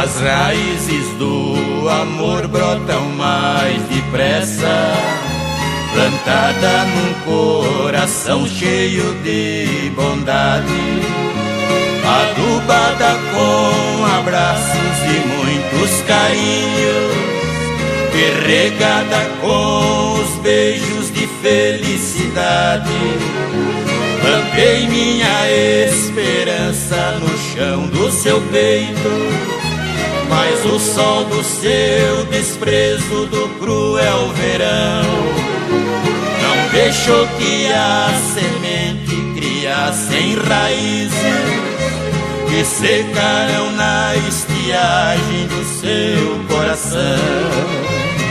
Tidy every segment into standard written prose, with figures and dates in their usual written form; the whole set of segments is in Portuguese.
As raízes do amor brotam mais depressa, plantada num coração cheio de bondade, adubada com abraços e muitos carinhos, e regada com os beijos de felicidade. Plantei minha esperança no chão do seu peito, mas o sol do seu desprezo do cruel verão não deixou que a semente criasse em raízes que secarão na estiagem do seu coração.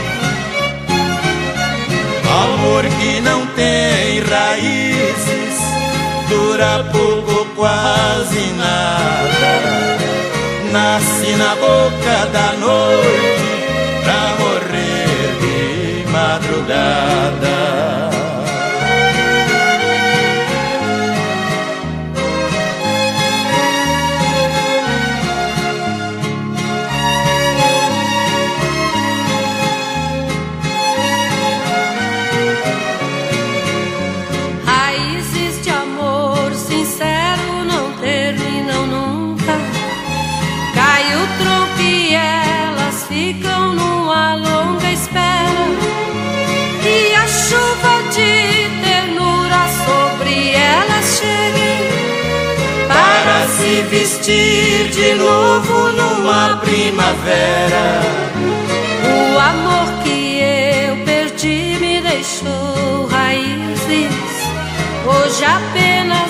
Amor que não tem raízes dura pouco, quase nada. Nasce na boca da noite pra morrer de madrugada. Raízes de amor sincero não terminam nunca. Cai o tronco e elas ficam numa longa espera, e a chuva de ternura sobre elas chegue para se vestir de novo numa primavera. O amor que eu perdi me deixou raízes, hoje apenas